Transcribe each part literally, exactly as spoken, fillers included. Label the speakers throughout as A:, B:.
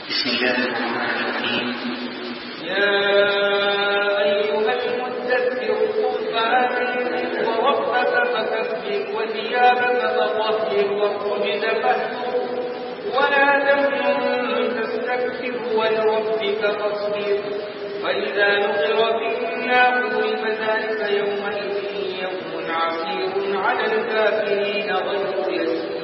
A: بسم الله الرحمن الرحيم.
B: يا أيها المدثر قم فأنذر وربك فكبر وثيابك فطهر والرجز فاهجر ولا تمنن تستكثر ولربك فاصبر فإذا نقر في الناقور فذلك يومئذ يوم عسير على الكافرين غير يسير.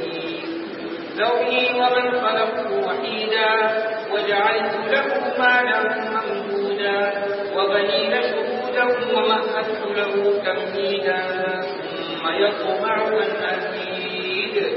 B: ذرني ومن خلقت وحيدا وجعلت له مالا ممدودا وبنين شهودا ومهدت له تمهيدا ثم يطمع أن أزيد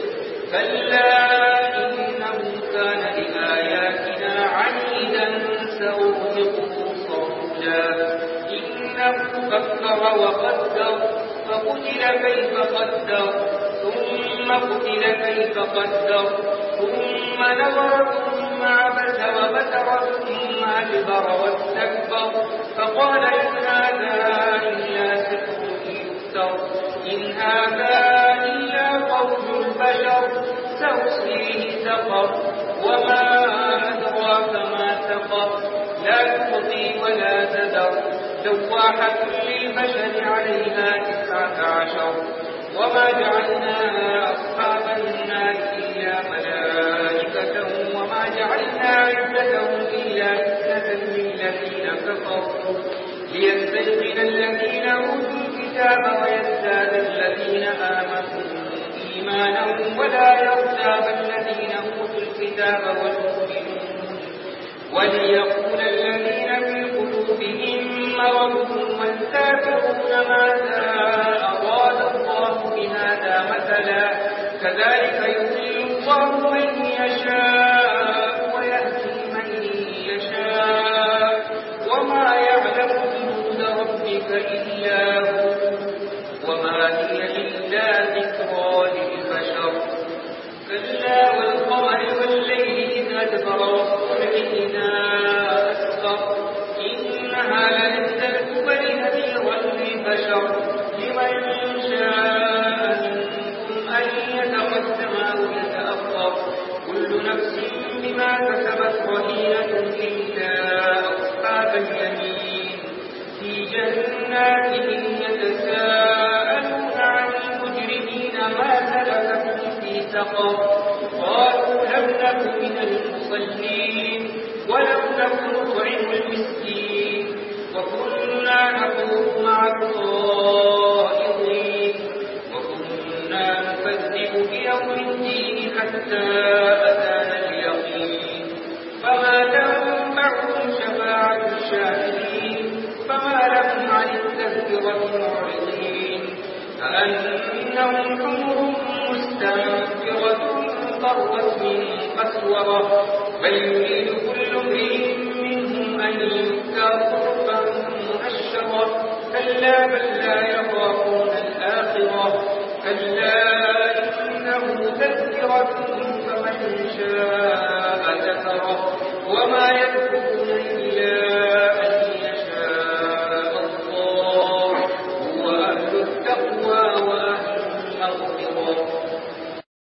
B: كلا إنه كان لآياتنا عنيدا سأرهقه صعودا إنه فكر وقدر فقتل كيف قدر ثم قتل كيف قدر ثم نظر ثم عبس وبسر ثم أدبر واستكبر فقال إن هذا إلا سحر يفتر إن هذا إلا قول البشر سأصليه سقر وما أدراك ما سقر لا تبقي ولا تذر لواحة للبشر عليها تسعة عشر وما جعلنا أصحاب النار إلا ملائكة وما جعلنا عدتهم إلا فتنة للذين كفروا ليستيقن الذين أوتوا الكتاب ويزداد الذين آمنوا إيمانا ولا يرتاب الذين أوتوا الكتاب والمؤمنون وليقول الذين في قلوبهم مرض والكافرون ماذا أراد الله بهذا مثلا كذلك يضل الله من يشاء ويهدي من يشاء وما يعلم جنود ربك إلا هو وما هي إلا ذكرى للبشر كلا والقمر والليل إذ أدبر والصبح إذا أسفر إنها لنزلت بلنذيرا للبشر لمن شاء منكم أن يتقدم أو يتأخر كل نفس بما كسبت رهينة إلا أصحاب اليمين في جنات يتساءلون عن المجرمين ما سلككم في سقر قالوا لم نك من المصلين ولم نك نطعم المسكين وكنا نخوض مع الخائضين وكنا نكذب بيوم الدين حتى أتانا اليقين فما تنفعهم شفاعة الشاهدين فما لهم عن التذكرة معرضين كأنهم حمر مستنفرة فرت من قسورة بل يريد كل امرئ منهم أن يؤتى صحفا منشرة كلا بل لا يخافون الآخرة كلا إنه تذكرة فمن شاء ذكره